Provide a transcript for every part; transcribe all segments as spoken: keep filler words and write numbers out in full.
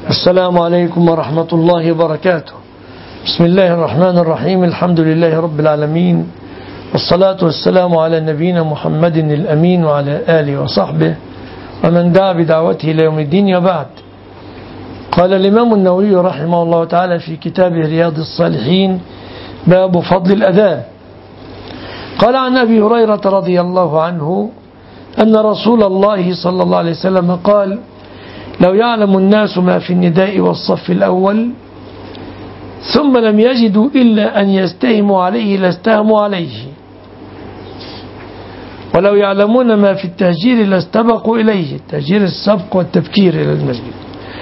السلام عليكم ورحمة الله وبركاته. بسم الله الرحمن الرحيم. الحمد لله رب العالمين، والصلاة والسلام على نبينا محمد الأمين وعلى آله وصحبه ومن دعا بدعوته إلى يوم الدين. وبعد، قال الإمام النووي رحمه الله تعالى في كتابه رياض الصالحين باب فضل الأذان. قال عن أبي هريرة رضي الله عنه أن رسول الله صلى الله عليه وسلم قال: لو يعلم الناس ما في النداء والصف الأول ثم لم يجدوا إلا أن يستهموا عليه لاستهموا عليه، ولو يعلمون ما في التهجير لاستبقوا إليه، التهجير السبق والتبكير إلى المسجد،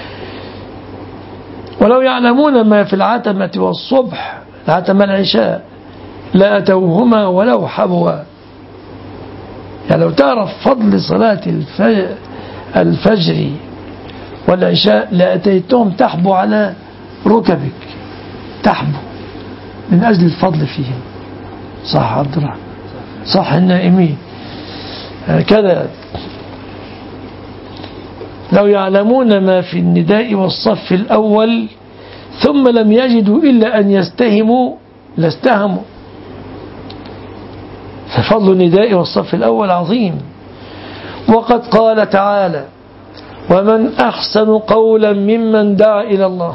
ولو يعلمون ما في العتمة والصبح، العتمة العشاء، لأتوهما ولو حبوا. يعني لو تعرف فضل صلاة الفجر والعشاء لأتيتهم تحبو على ركبك، تحبو من أجل الفضل فيهم. صح عبد الرحمن؟ صح النائمين هكذا. لو يعلمون ما في النداء والصف الأول ثم لم يجدوا إلا أن يستهموا لاستهموا. ففضل النداء والصف الأول عظيم. وقد قال تعالى: ومن أحسن قولا ممن دعا إلى الله.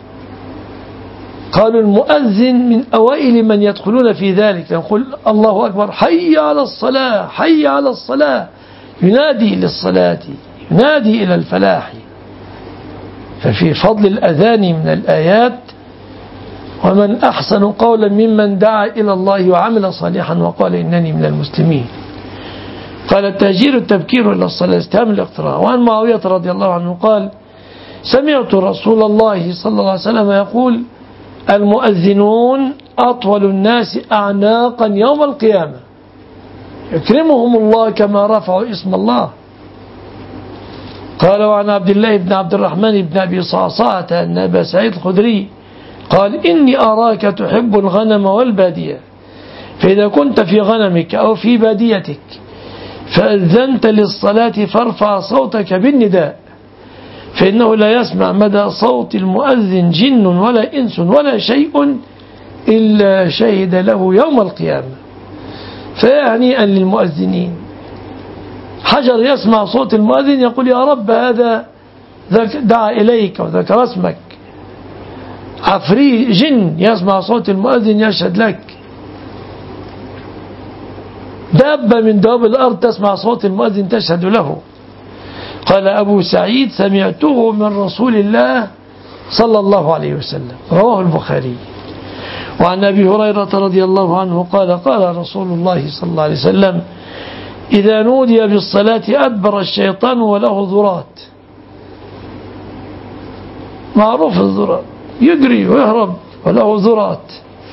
قالوا المؤذن من أوائل من يدخلون في ذلك، يقول الله أكبر، حي على الصلاة، حي على الصلاة، ينادي للصلاة، ينادي إلى الفلاح. ففي فضل الأذان من الآيات: ومن أحسن قولا ممن دعا إلى الله وعمل صالحا وقال إنني من المسلمين. قال: التهجير التبكير إلى الصلاة، استهام الاقتراء. وعن معاوية رضي الله عنه قال: سمعت رسول الله صلى الله عليه وسلم يقول: المؤذنون أطول الناس أعناقا يوم القيامة، يكرمهم الله كما رفعوا اسم الله. قال: وعن عبد الله بن عبد الرحمن بن أبي صعصعة أن أبا سعيد الخدري قال: إني أراك تحب الغنم والبادية، فإذا كنت في غنمك أو في باديتك فأذنت للصلاة فارفع صوتك بالنداء، فإنه لا يسمع مدى صوت المؤذن جن ولا إنس ولا شيء إلا شهد له يوم القيامة. فيا هنيئا للمؤذنين. حجر يسمع صوت المؤذن يقول: يا رب هذا دعا إليك وذكر اسمك. عفري جن يسمع صوت المؤذن يشهد لك. دابة من دواب الأرض تسمع صوت المؤذن تشهد له. قال أبو سعيد: سمعته من رسول الله صلى الله عليه وسلم، رواه البخاري. وعن أبي هريرة رضي الله عنه قال: قال رسول الله صلى الله عليه وسلم: إذا نودي بالصلاة أدبر الشيطان وله ذرات. معروف الذرات، يجري ويهرب، وله ذرات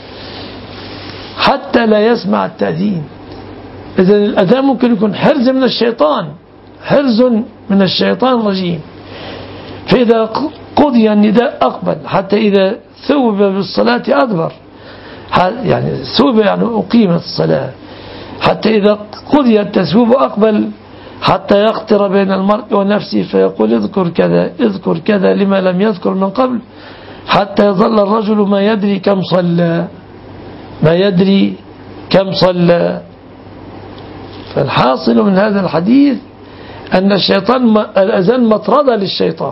حتى لا يسمع التأذين. إذن الأذان ممكن يكون حرز من الشيطان، حرز من الشيطان الرجيم. فإذا قضي النداء أقبل، حتى إذا ثوب بالصلاة أدبر، يعني ثوب يعني أقيمت الصلاة، حتى إذا قضي التثويب أقبل، حتى يقتر بين المرء ونفسه فيقول: اذكر كذا اذكر كذا لما لم يذكر من قبل، حتى يظل الرجل ما يدري كم صلى، ما يدري كم صلى. فالحاصل من هذا الحديث أن الشيطان الأذان مطردة للشيطان.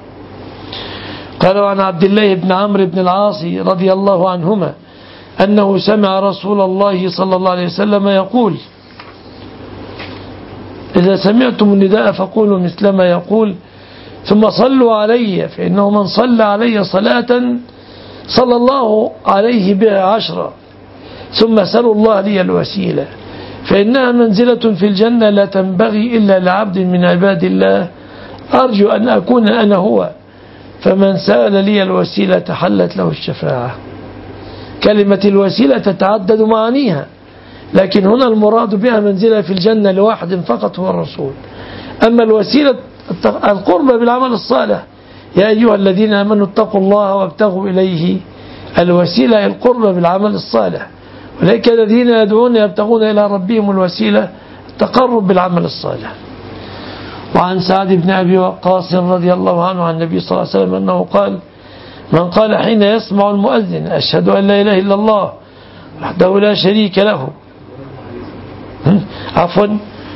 قال: عن عبد الله بن عمرو بن العاص رضي الله عنهما أنه سمع رسول الله صلى الله عليه وسلم يقول: إذا سمعتم النداء فقولوا مثل ما يقول، ثم صلوا علي، فإنه من صلى علي صلاة صلى الله عليه بها عشرة، ثم سلوا الله لي الوسيلة، فإنها منزلة في الجنة لا تنبغي إلا لعبد من عباد الله، أرجو أن أكون أنا هو، فمن سأل لي الوسيلة حلت له الشفاعة. كلمة الوسيلة تتعدد معانيها، لكن هنا المراد بها منزلة في الجنة لواحد فقط هو الرسول. أما الوسيلة القرب بالعمل الصالح، يا أيها الذين آمنوا اتقوا الله وابتغوا إليه الوسيلة، القرب بالعمل الصالح. ولكن الذين يدعون يبتغون إلى ربهم الوسيلة، التقرب بالعمل الصالح. وعن سعد بن أبي وقاص رضي الله عنه عن النبي صلى الله عليه وسلم أنه قال: من قال حين يسمع المؤذن: أشهد أن لا إله إلا الله وحده لا شريك له. عفوا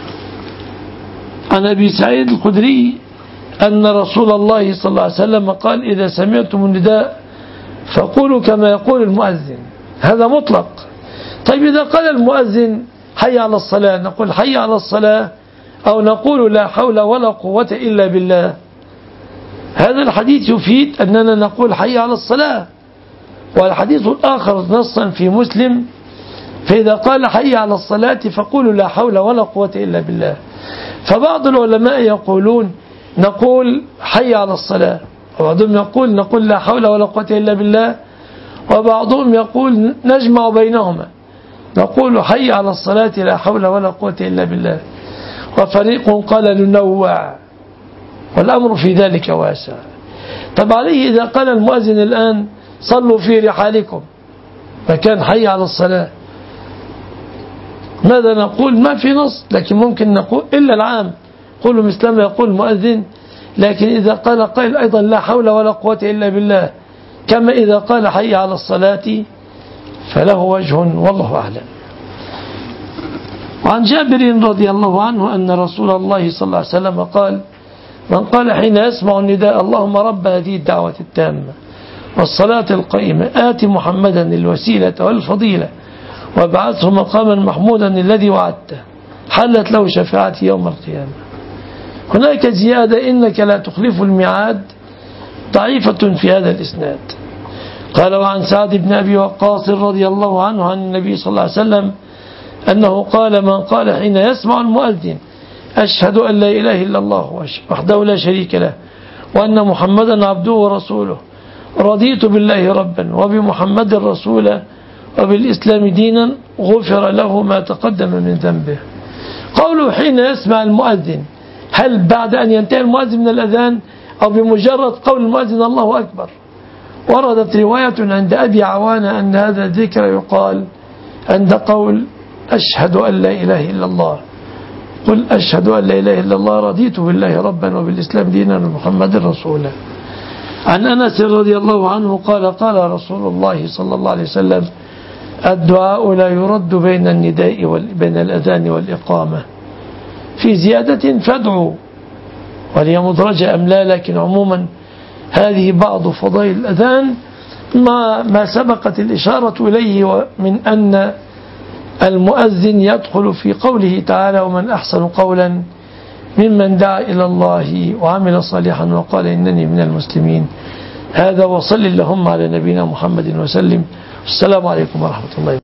عن أبي سعيد الخدري أن رسول الله صلى الله عليه وسلم قال: إذا سمعتم النداء فقولوا كما يقول المؤذن. هذا مطلق. طيب إذا قال المؤذن: حي على الصلاة، نقول حي على الصلاة أو نقول لا حول ولا قوة إلا بالله؟ هذا الحديث يفيد أننا نقول حي على الصلاة. والحديث الآخر نصا في مسلم: فإذا قال حي على الصلاة فقولوا لا حول ولا قوة إلا بالله. فبعض العلماء يقولون نقول حي على الصلاة، وبعضهم يقول نقول لا حول ولا قوة إلا بالله، وبعضهم يقول نجمع بينهما نقول حي على الصلاة لا حول ولا قوة إلا بالله. وفريق قال ننوع، والأمر في ذلك واسع. طب عليه إذا قال المؤذن الآن: صلوا في رحالكم، فكان حي على الصلاة، ماذا نقول؟ ما في نص، لكن ممكن نقول إلا العام قولوا مثل ما يقول المؤذن. لكن إذا قال قائل أيضا لا حول ولا قوة إلا بالله، كما إذا قال حي على الصلاة، فله وجه والله أعلم. وعن جابر رضي الله عنه أن رسول الله صلى الله عليه وسلم قال: من قال حين يسمع النداء: اللهم رب هذه الدعوة التامة والصلاة القائمة آت محمدا الوسيلة والفضيلة وابعثه مقاما محمودا الذي وعدته، حلت له شفاعتي يوم القيامة. هناك زيادة: إنك لا تخلف الميعاد، ضعيفة في هذا الإسناد. قال: وعن سعد بن أبي وقاص رضي الله عنه عن النبي صلى الله عليه وسلم أنه قال: من قال حين يسمع المؤذن: أشهد أن لا إله إلا الله وحده لا شريك له وأن محمدا عبده ورسوله، رضيت بالله ربا وبمحمد رسولا وبالإسلام دينا، غفر له ما تقدم من ذنبه. قوله حين يسمع المؤذن، هل بعد أن ينتهي المؤذن من الأذان أو بمجرد قول المؤذن الله أكبر؟ وردت رواية عند أبي عوانة أن هذا الذكر يقال عند قول أشهد أن لا إله إلا الله. قل أشهد أن لا إله إلا الله، رضيت بالله ربا وبالإسلام دينا ومحمد رسولا. عن أنس رضي الله عنه قال: قال رسول الله صلى الله عليه وسلم: الدعاء لا يرد بين النداء وبين الأذان والإقامة. في زيادة: فادعوا، وهي مدرجة أم لا، لكن عموما هذه بعض فضائل الأذان ما ما سبقت الإشارة إليه من أن المؤذن يدخل في قوله تعالى: ومن أحسن قولا ممن دعا إلى الله وعمل صالحا وقال إنني من المسلمين. هذا، وصل اللهم على نبينا محمد وسلم. السلام عليكم ورحمة الله.